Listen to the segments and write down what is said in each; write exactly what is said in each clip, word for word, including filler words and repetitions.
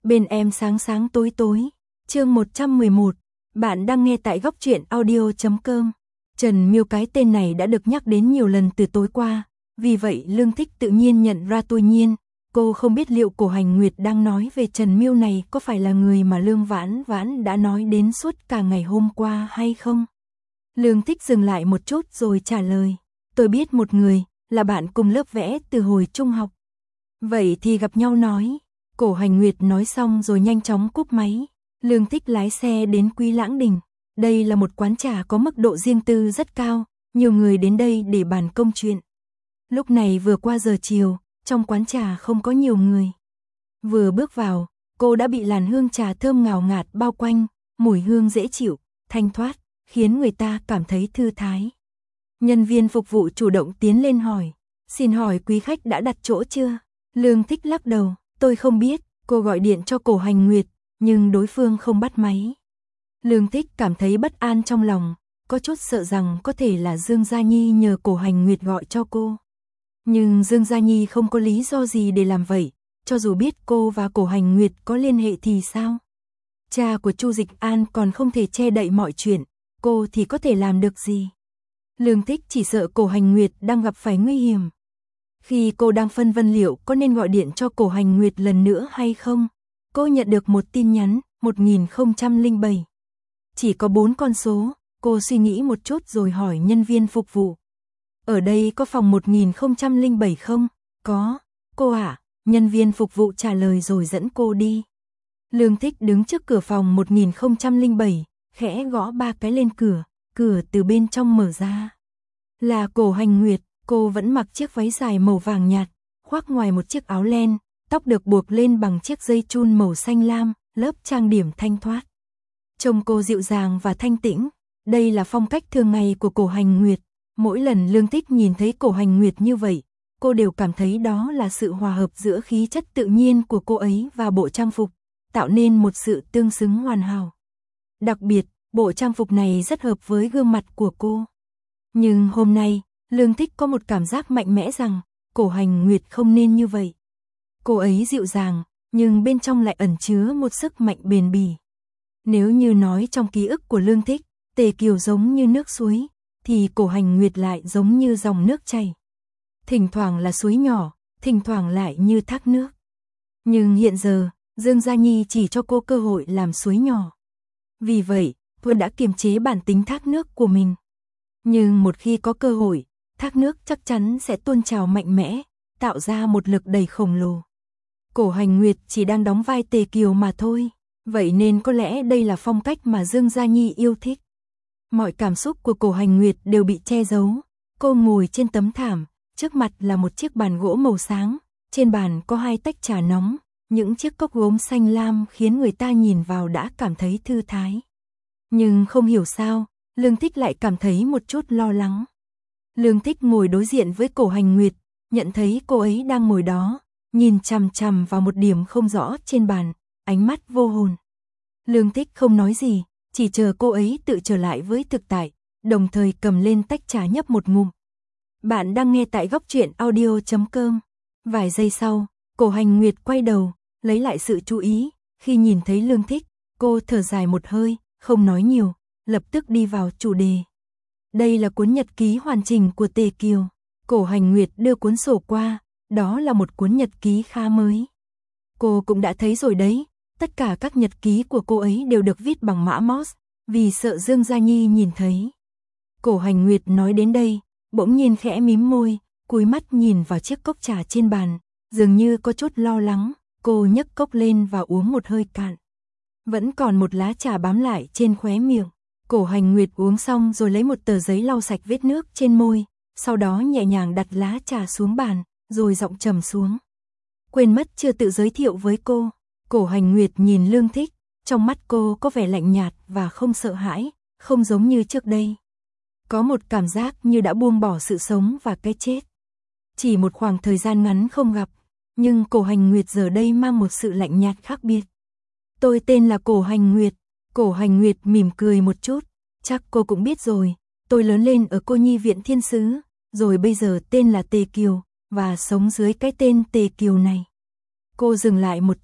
Bên em sáng sáng tối tối. Chương một trăm mười một. Bạn đang nghe tại góc truyện audio chấm com. Trần Miêu cái tên này đã được nhắc đến nhiều lần từ tối qua, vì vậy Lương Thích tự nhiên nhận ra. Tuy nhiên, cô không biết liệu Cổ Hành Nguyệt đang nói về Trần Miêu này có phải là người mà Lương Vãn Vãn đã nói đến suốt cả ngày hôm qua hay không. Lương Thích dừng lại một chút rồi trả lời, tôi biết một người, là bạn cùng lớp vẽ từ hồi trung học. Vậy thì gặp nhau nói. Cổ Hành Nguyệt nói xong rồi nhanh chóng cúp máy. Lương Thích lái xe đến Quý Lãng Đình. Đây là một quán trà có mức độ riêng tư rất cao, nhiều người đến đây để bàn công chuyện. Lúc này vừa qua giờ chiều, trong quán trà không có nhiều người. Vừa bước vào, cô đã bị làn hương trà thơm ngào ngạt bao quanh, mùi hương dễ chịu, thanh thoát, khiến người ta cảm thấy thư thái. Nhân viên phục vụ chủ động tiến lên hỏi, xin hỏi quý khách đã đặt chỗ chưa? Lương Thích lắc đầu, tôi không biết, cô gọi điện cho Cổ Hành Nguyệt, nhưng đối phương không bắt máy. Lương Thích cảm thấy bất an trong lòng, có chút sợ rằng có thể là Dương Gia Nhi nhờ Cổ Hành Nguyệt gọi cho cô. Nhưng Dương Gia Nhi không có lý do gì để làm vậy, cho dù biết cô và Cổ Hành Nguyệt có liên hệ thì sao? Cha của Chu Dịch An còn không thể che đậy mọi chuyện, cô thì có thể làm được gì? Lương Thích chỉ sợ Cổ Hành Nguyệt đang gặp phải nguy hiểm. Khi cô đang phân vân liệu có nên gọi điện cho Cổ Hành Nguyệt lần nữa hay không, cô nhận được một tin nhắn, một nghìn không trăm lẻ bảy. Chỉ có bốn con số, cô suy nghĩ một chút rồi hỏi nhân viên phục vụ. Ở đây có phòng một nghìn không trăm lẻ bảy không? Có, cô ạ, à? Nhân viên phục vụ trả lời rồi dẫn cô đi. Lương Thích đứng trước cửa phòng một nghìn không trăm lẻ bảy, khẽ gõ ba cái lên cửa, cửa từ bên trong mở ra. Là Cổ Hành Nguyệt, cô vẫn mặc chiếc váy dài màu vàng nhạt, khoác ngoài một chiếc áo len, tóc được buộc lên bằng chiếc dây chun màu xanh lam, lớp trang điểm thanh thoát. Trông cô dịu dàng và thanh tĩnh, đây là phong cách thường ngày của Cổ Hành Nguyệt. Mỗi lần Lương Thích nhìn thấy Cổ Hành Nguyệt như vậy, cô đều cảm thấy đó là sự hòa hợp giữa khí chất tự nhiên của cô ấy và bộ trang phục, tạo nên một sự tương xứng hoàn hảo. Đặc biệt, bộ trang phục này rất hợp với gương mặt của cô. Nhưng hôm nay, Lương Thích có một cảm giác mạnh mẽ rằng, Cổ Hành Nguyệt không nên như vậy. Cô ấy dịu dàng, nhưng bên trong lại ẩn chứa một sức mạnh bền bỉ. Nếu như nói trong ký ức của Lương Thích, Tề Kiều giống như nước suối, thì Cổ Hành Nguyệt lại giống như dòng nước chảy. Thỉnh thoảng là suối nhỏ, thỉnh thoảng lại như thác nước. Nhưng hiện giờ, Dương Gia Nhi chỉ cho cô cơ hội làm suối nhỏ. Vì vậy, cô đã kiềm chế bản tính thác nước của mình. Nhưng một khi có cơ hội, thác nước chắc chắn sẽ tuôn trào mạnh mẽ, tạo ra một lực đẩy khổng lồ. Cổ Hành Nguyệt chỉ đang đóng vai Tề Kiều mà thôi, vậy nên có lẽ đây là phong cách mà Dương Gia Nhi yêu thích. Mọi cảm xúc của Cổ Hành Nguyệt đều bị che giấu. Cô ngồi trên tấm thảm, trước mặt là một chiếc bàn gỗ màu sáng, trên bàn có hai tách trà nóng, những chiếc cốc gốm xanh lam khiến người ta nhìn vào đã cảm thấy thư thái. Nhưng không hiểu sao, Lương Thích lại cảm thấy một chút lo lắng. Lương Thích ngồi đối diện với Cổ Hành Nguyệt, nhận thấy cô ấy đang ngồi đó, nhìn chằm chằm vào một điểm không rõ trên bàn, ánh mắt vô hồn. Lương Thích không nói gì, chỉ chờ cô ấy tự trở lại với thực tại, đồng thời cầm lên tách trà nhấp một ngụm. Bạn đang nghe tại góc truyện audio chấm com. Vài giây sau, Cổ Hành Nguyệt quay đầu, lấy lại sự chú ý, khi nhìn thấy Lương Thích, cô thở dài một hơi, không nói nhiều, lập tức đi vào chủ đề. Đây là cuốn nhật ký hoàn chỉnh của Tề Kiều. Cổ Hành Nguyệt đưa cuốn sổ qua, đó là một cuốn nhật ký khá mới. Cô cũng đã thấy rồi đấy, tất cả các nhật ký của cô ấy đều được viết bằng mã Morse, vì sợ Dương Gia Nhi nhìn thấy. Cổ Hành Nguyệt nói đến đây, bỗng nhiên khẽ mím môi, cúi mắt nhìn vào chiếc cốc trà trên bàn, dường như có chút lo lắng, cô nhấc cốc lên và uống một hơi cạn. Vẫn còn một lá trà bám lại trên khóe miệng. Cổ Hành Nguyệt uống xong rồi lấy một tờ giấy lau sạch vết nước trên môi, sau đó nhẹ nhàng đặt lá trà xuống bàn, rồi giọng trầm xuống. Quên mất chưa tự giới thiệu với cô. Cổ Hành Nguyệt nhìn Lương Thích, trong mắt cô có vẻ lạnh nhạt và không sợ hãi, không giống như trước đây. Có một cảm giác như đã buông bỏ sự sống và cái chết. Chỉ một khoảng thời gian ngắn không gặp, nhưng Cổ Hành Nguyệt giờ đây mang một sự lạnh nhạt khác biệt. Tôi tên là Cổ Hành Nguyệt. Cổ Hành Nguyệt mỉm cười một chút, chắc cô cũng biết rồi, tôi lớn lên ở Cô Nhi viện Thiên Sứ, rồi bây giờ tên là Tề Kiều, và sống dưới cái tên Tề Kiều này. Cô dừng lại một chút,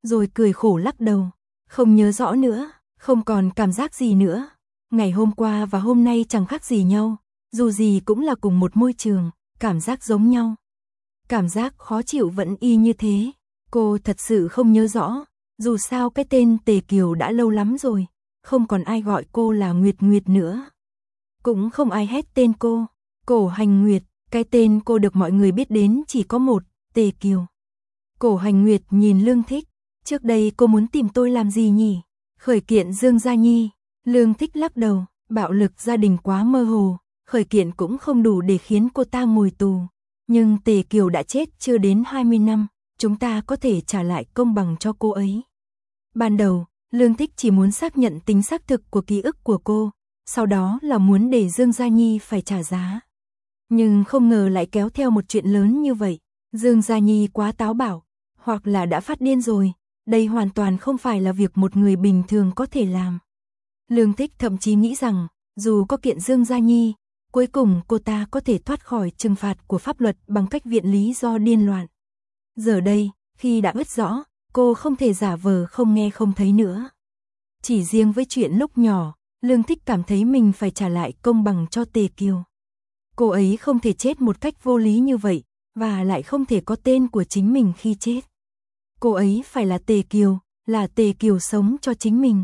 rồi cười khổ lắc đầu. Không nhớ rõ nữa, không còn cảm giác gì nữa. Ngày hôm qua và hôm nay chẳng khác gì nhau, dù gì cũng là cùng một môi trường, cảm giác giống nhau. Cảm giác khó chịu vẫn y như thế. Cô thật sự không nhớ rõ, dù sao cái tên Tề Kiều đã lâu lắm rồi, không còn ai gọi cô là Nguyệt Nguyệt nữa. Cũng không ai hét tên cô, Cổ Hành Nguyệt, cái tên cô được mọi người biết đến chỉ có một, Tề Kiều. Cổ Hành Nguyệt nhìn Lương Thích, trước đây cô muốn tìm tôi làm gì nhỉ? Khởi kiện Dương Gia Nhi. Lương Thích lắc đầu, bạo lực gia đình quá mơ hồ, khởi kiện cũng không đủ để khiến cô ta ngồi tù. Nhưng Tề Kiều đã chết chưa đến hai mươi năm, chúng ta có thể trả lại công bằng cho cô ấy. Ban đầu, Lương Thích chỉ muốn xác nhận tính xác thực của ký ức của cô, sau đó là muốn để Dương Gia Nhi phải trả giá. Nhưng không ngờ lại kéo theo một chuyện lớn như vậy. Dương Gia Nhi quá táo bạo, hoặc là đã phát điên rồi, đây hoàn toàn không phải là việc một người bình thường có thể làm. Lương Thích thậm chí nghĩ rằng, dù có kiện Dương Gia Nhi, cuối cùng cô ta có thể thoát khỏi trừng phạt của pháp luật bằng cách viện lý do điên loạn. Giờ đây, khi đã biết rõ, cô không thể giả vờ không nghe không thấy nữa. Chỉ riêng với chuyện lúc nhỏ, Lương Thích cảm thấy mình phải trả lại công bằng cho Tề Kiều. Cô ấy không thể chết một cách vô lý như vậy, và lại không thể có tên của chính mình khi chết. Cô ấy phải là Tề Kiều, là Tề Kiều sống cho chính mình.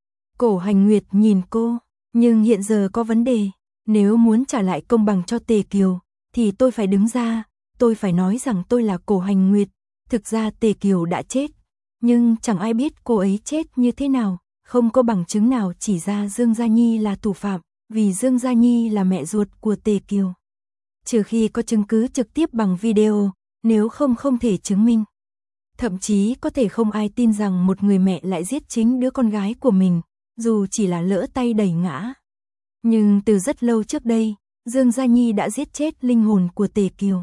Cổ Hành Nguyệt nhìn cô, nhưng hiện giờ có vấn đề, nếu muốn trả lại công bằng cho Tề Kiều, thì tôi phải đứng ra, tôi phải nói rằng tôi là Cổ Hành Nguyệt, thực ra Tề Kiều đã chết, nhưng chẳng ai biết cô ấy chết như thế nào, không có bằng chứng nào chỉ ra Dương Gia Nhi là thủ phạm, vì Dương Gia Nhi là mẹ ruột của Tề Kiều. Trừ khi có chứng cứ trực tiếp bằng video, nếu không không thể chứng minh. Thậm chí có thể không ai tin rằng một người mẹ lại giết chính đứa con gái của mình, dù chỉ là lỡ tay đẩy ngã. Nhưng từ rất lâu trước đây, Dương Gia Nhi đã giết chết linh hồn của Tề Kiều.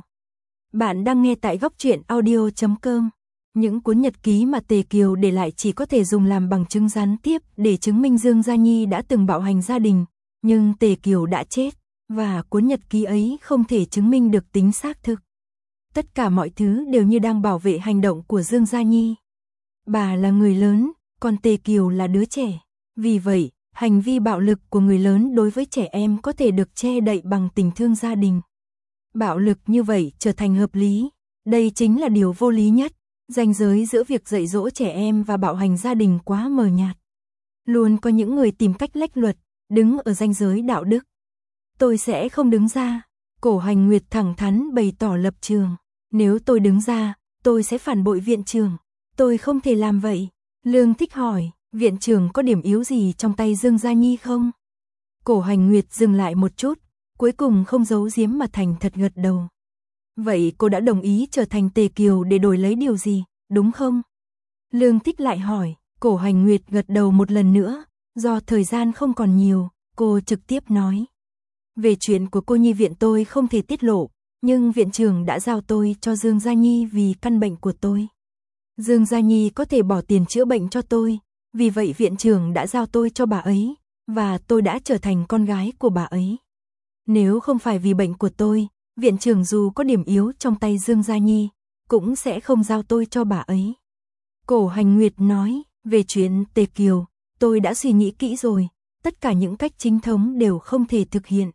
Bạn đang nghe tại góc truyện audio chấm com. Những cuốn nhật ký mà Tề Kiều để lại chỉ có thể dùng làm bằng chứng gián tiếp để chứng minh Dương Gia Nhi đã từng bạo hành gia đình, nhưng Tề Kiều đã chết, và cuốn nhật ký ấy không thể chứng minh được tính xác thực. Tất cả mọi thứ đều như đang bảo vệ hành động của Dương Gia Nhi. Bà là người lớn, còn Tề Kiều là đứa trẻ. Vì vậy, hành vi bạo lực của người lớn đối với trẻ em có thể được che đậy bằng tình thương gia đình. Bạo lực như vậy trở thành hợp lý. Đây chính là điều vô lý nhất. Ranh giới giữa việc dạy dỗ trẻ em và bạo hành gia đình quá mờ nhạt. Luôn có những người tìm cách lách luật, đứng ở ranh giới đạo đức. Tôi sẽ không đứng ra. Cổ Hành Nguyệt thẳng thắn bày tỏ lập trường. Nếu tôi đứng ra, tôi sẽ phản bội viện trưởng. Tôi không thể làm vậy. Lương Thích hỏi, viện trưởng có điểm yếu gì trong tay Dương Gia Nhi không? Cổ Hành Nguyệt dừng lại một chút, cuối cùng không giấu giếm mà thành thật gật đầu. Vậy cô đã đồng ý trở thành Tề Kiều để đổi lấy điều gì, đúng không? Lương Thích lại hỏi, Cổ Hành Nguyệt gật đầu một lần nữa, do thời gian không còn nhiều, cô trực tiếp nói. Về chuyện của cô nhi viện tôi không thể tiết lộ, nhưng viện trưởng đã giao tôi cho Dương Gia Nhi vì căn bệnh của tôi. Dương Gia Nhi có thể bỏ tiền chữa bệnh cho tôi, vì vậy viện trưởng đã giao tôi cho bà ấy, và tôi đã trở thành con gái của bà ấy. Nếu không phải vì bệnh của tôi, viện trưởng dù có điểm yếu trong tay Dương Gia Nhi, cũng sẽ không giao tôi cho bà ấy. Cổ Hành Nguyệt nói, về chuyện Tề Kiều, tôi đã suy nghĩ kỹ rồi, tất cả những cách chính thống đều không thể thực hiện.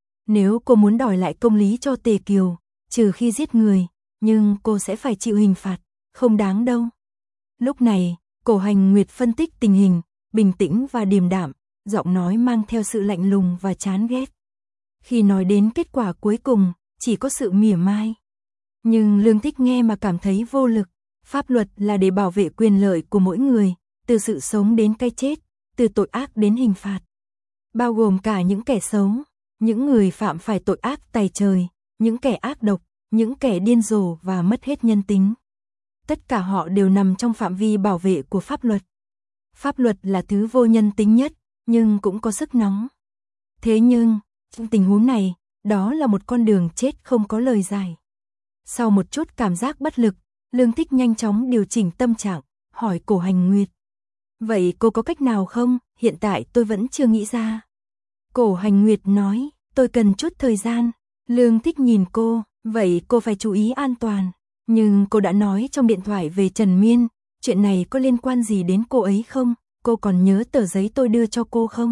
Nếu cô muốn đòi lại công lý cho Tề Kiều, trừ khi giết người, nhưng cô sẽ phải chịu hình phạt, không đáng đâu. Lúc này, Cổ Hành Nguyệt phân tích tình hình, bình tĩnh và điềm đạm, giọng nói mang theo sự lạnh lùng và chán ghét. Khi nói đến kết quả cuối cùng, chỉ có sự mỉa mai. Nhưng Lương Thích nghe mà cảm thấy vô lực. Pháp luật là để bảo vệ quyền lợi của mỗi người, từ sự sống đến cái chết, từ tội ác đến hình phạt. Bao gồm cả những kẻ xấu, những người phạm phải tội ác tày trời, những kẻ ác độc, những kẻ điên rồ và mất hết nhân tính. Tất cả họ đều nằm trong phạm vi bảo vệ của pháp luật. Pháp luật là thứ vô nhân tính nhất, nhưng cũng có sức nóng. Thế nhưng, trong tình huống này, đó là một con đường chết không có lời giải. Sau một chút cảm giác bất lực, Lương Thích nhanh chóng điều chỉnh tâm trạng, hỏi Cổ Hành Nguyệt. Vậy cô có cách nào không? Hiện tại tôi vẫn chưa nghĩ ra. Cổ Hành Nguyệt nói, tôi cần chút thời gian. Lương Thích nhìn cô, vậy cô phải chú ý an toàn. Nhưng cô đã nói trong điện thoại về Trần Miên, chuyện chuyện này có liên quan gì đến cô ấy không? Cô còn nhớ tờ giấy tôi đưa cho cô không?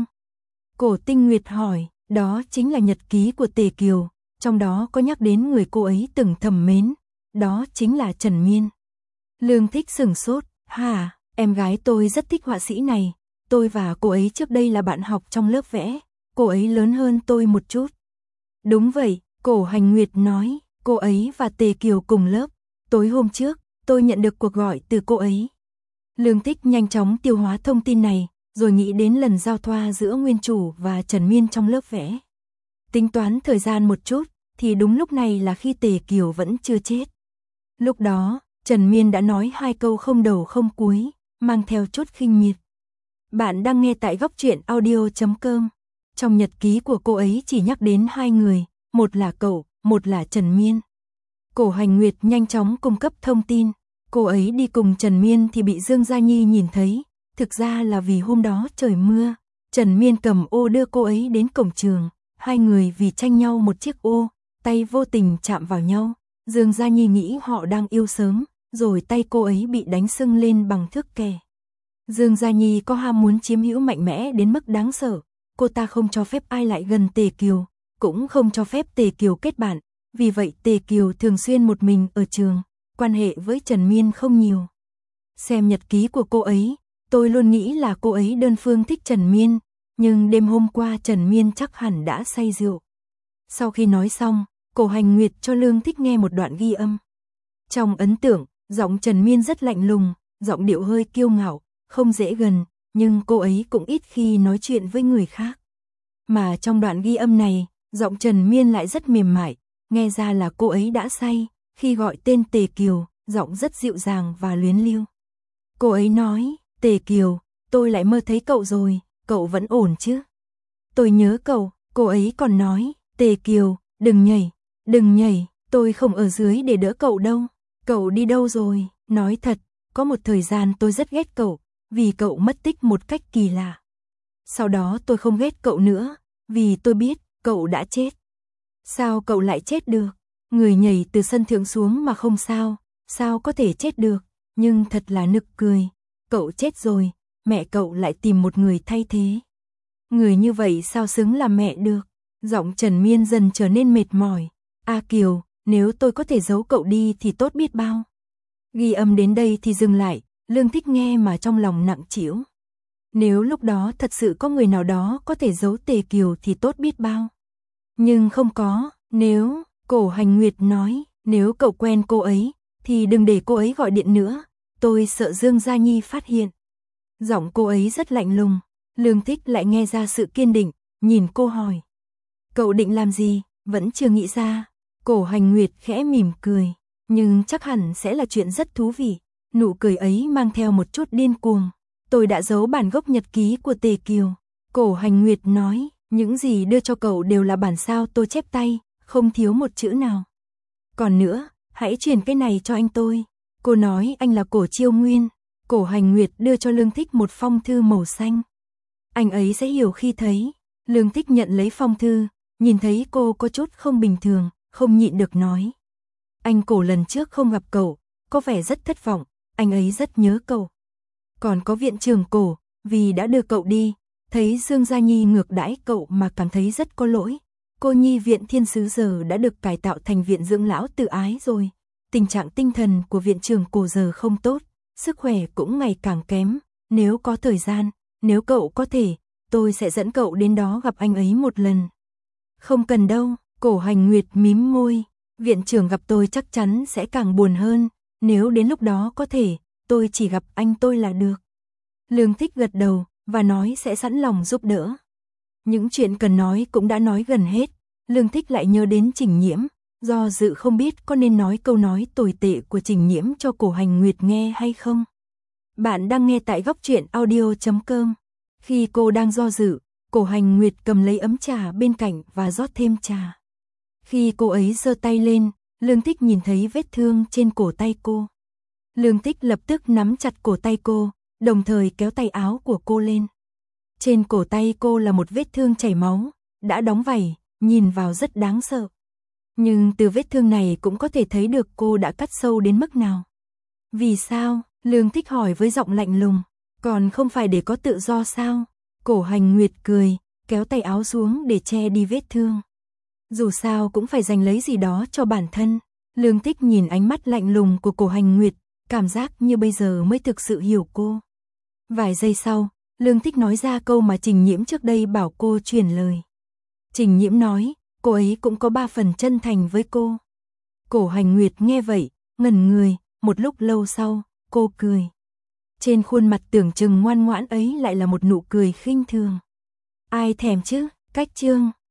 Cổ Tinh Nguyệt hỏi, đó chính là nhật ký của Tề Kiều, trong đó có nhắc đến người cô ấy từng thầm mến, đó chính là Trần Miên. Lương Thích sửng sốt, hả, em gái tôi rất thích họa sĩ này, tôi và cô ấy trước đây là bạn học trong lớp vẽ, cô ấy lớn hơn tôi một chút. Đúng vậy, Cổ Hành Nguyệt nói, cô ấy và Tề Kiều cùng lớp, tối hôm trước, tôi nhận được cuộc gọi từ cô ấy. Lương Thích nhanh chóng tiêu hóa thông tin này, rồi nghĩ đến lần giao thoa giữa nguyên chủ và Trần Miên trong lớp vẽ. Tính toán thời gian một chút, thì đúng lúc này là khi Tề Kiều vẫn chưa chết. Lúc đó, Trần Miên đã nói hai câu không đầu không cuối, mang theo chút khinh miệt. Bạn đang nghe tại góc truyện audio chấm com. Trong nhật ký của cô ấy chỉ nhắc đến hai người, một là cậu, một là Trần Miên. Cổ Hành Nguyệt nhanh chóng cung cấp thông tin. Cô ấy đi cùng Trần Miên thì bị Dương Gia Nhi nhìn thấy. Thực ra là vì hôm đó trời mưa, Trần Miên cầm ô đưa cô ấy đến cổng trường. Hai người vì tranh nhau một chiếc ô, tay vô tình chạm vào nhau. Dương Gia Nhi nghĩ họ đang yêu sớm, rồi tay cô ấy bị đánh sưng lên bằng thước kè. Dương Gia Nhi có ham muốn chiếm hữu mạnh mẽ đến mức đáng sợ. Cô ta không cho phép ai lại gần Tề Kiều, cũng không cho phép Tề Kiều kết bạn. Vì vậy Tề Kiều thường xuyên một mình ở trường, quan hệ với Trần Miên không nhiều. Xem nhật ký của cô ấy, tôi luôn nghĩ là cô ấy đơn phương thích Trần Miên, nhưng đêm hôm qua Trần Miên chắc hẳn đã say rượu. Sau khi nói xong, Cổ Hành Nguyệt cho Lương Thích nghe một đoạn ghi âm. Trong ấn tượng, giọng Trần Miên rất lạnh lùng, giọng điệu hơi kiêu ngạo, không dễ gần, nhưng cô ấy cũng ít khi nói chuyện với người khác. Mà trong đoạn ghi âm này, giọng Trần Miên lại rất mềm mại, nghe ra là cô ấy đã say, khi gọi tên Tề Kiều, giọng rất dịu dàng và luyến lưu. Cô ấy nói, Tề Kiều, tôi lại mơ thấy cậu rồi, cậu vẫn ổn chứ? Tôi nhớ cậu, cô ấy còn nói, Tề Kiều, đừng nhảy, đừng nhảy, tôi không ở dưới để đỡ cậu đâu, cậu đi đâu rồi? Nói thật, có một thời gian tôi rất ghét cậu, vì cậu mất tích một cách kỳ lạ. Sau đó tôi không ghét cậu nữa, vì tôi biết, cậu đã chết. Sao cậu lại chết được? Người nhảy từ sân thượng xuống mà không sao, sao có thể chết được? Nhưng thật là nực cười, cậu chết rồi, mẹ cậu lại tìm một người thay thế. Người như vậy sao xứng làm mẹ được? Giọng Trần Miên dần trở nên mệt mỏi. A Kiều, nếu tôi có thể giấu cậu đi thì tốt biết bao. Ghi âm đến đây thì dừng lại, Lương Thích nghe mà trong lòng nặng trĩu. Nếu lúc đó thật sự có người nào đó có thể giấu Tề Kiều thì tốt biết bao. Nhưng không có, nếu, Cổ Hành Nguyệt nói, nếu cậu quen cô ấy, thì đừng để cô ấy gọi điện nữa, tôi sợ Dương Gia Nhi phát hiện. Giọng cô ấy rất lạnh lùng, Lương Thích lại nghe ra sự kiên định, nhìn cô hỏi. Cậu định làm gì, vẫn chưa nghĩ ra. Cổ Hành Nguyệt khẽ mỉm cười, nhưng chắc hẳn sẽ là chuyện rất thú vị. Nụ cười ấy mang theo một chút điên cuồng. Tôi đã giấu bản gốc nhật ký của Tề Kiều. Cổ Hành Nguyệt nói, những gì đưa cho cậu đều là bản sao tôi chép tay, không thiếu một chữ nào. Còn nữa, hãy truyền cái này cho anh tôi. Cô nói anh là Cổ Chiêu Nguyên. Cổ Hành Nguyệt đưa cho Lương Thích một phong thư màu xanh. Anh ấy sẽ hiểu khi thấy. Lương Thích nhận lấy phong thư, nhìn thấy cô có chút không bình thường, không nhịn được nói. Anh Cổ lần trước không gặp cậu, có vẻ rất thất vọng, anh ấy rất nhớ cậu. Còn có viện trưởng Cổ, vì đã đưa cậu đi, thấy Dương Gia Nhi ngược đãi cậu mà cảm thấy rất có lỗi. Cô nhi viện Thiên Sứ giờ đã được cải tạo thành viện dưỡng lão tự ái rồi. Tình trạng tinh thần của viện trưởng Cổ giờ không tốt, sức khỏe cũng ngày càng kém. Nếu có thời gian, nếu cậu có thể, tôi sẽ dẫn cậu đến đó gặp anh ấy một lần. Không cần đâu, Cổ Hành Nguyệt mím môi. Viện trưởng gặp tôi chắc chắn sẽ càng buồn hơn. Nếu đến lúc đó có thể, tôi chỉ gặp anh tôi là được. Lương Thích gật đầu, và nói sẽ sẵn lòng giúp đỡ. Những chuyện cần nói cũng đã nói gần hết. Lương Thích lại nhớ đến Trình Nhiễm, do dự không biết có nên nói câu nói tồi tệ của Trình Nhiễm cho Cổ Hành Nguyệt nghe hay không. Bạn đang nghe tại góc truyện audio chấm com. Khi cô đang do dự, Cổ Hành Nguyệt cầm lấy ấm trà bên cạnh và rót thêm trà. Khi cô ấy giơ tay lên, Lương Thích nhìn thấy vết thương trên cổ tay cô. Lương Thích lập tức nắm chặt cổ tay cô, đồng thời kéo tay áo của cô lên. Trên cổ tay cô là một vết thương chảy máu, đã đóng vảy, nhìn vào rất đáng sợ. Nhưng từ vết thương này cũng có thể thấy được cô đã cắt sâu đến mức nào. Vì sao? Lương Thích hỏi với giọng lạnh lùng, còn không phải để có tự do sao? Cổ Hành Nguyệt cười, kéo tay áo xuống để che đi vết thương. Dù sao cũng phải giành lấy gì đó cho bản thân. Lương Thích nhìn ánh mắt lạnh lùng của Cổ Hành Nguyệt, cảm giác như bây giờ mới thực sự hiểu cô. Vài giây sau, Lương Thích nói ra câu mà Trình Nhiễm trước đây bảo cô truyền lời. Trình Nhiễm nói, cô ấy cũng có ba phần chân thành với cô. Cổ Hành Nguyệt nghe vậy, ngẩn người, một lúc lâu sau, cô cười. Trên khuôn mặt tưởng chừng ngoan ngoãn ấy lại là một nụ cười khinh thường. Ai thèm chứ, cách chương.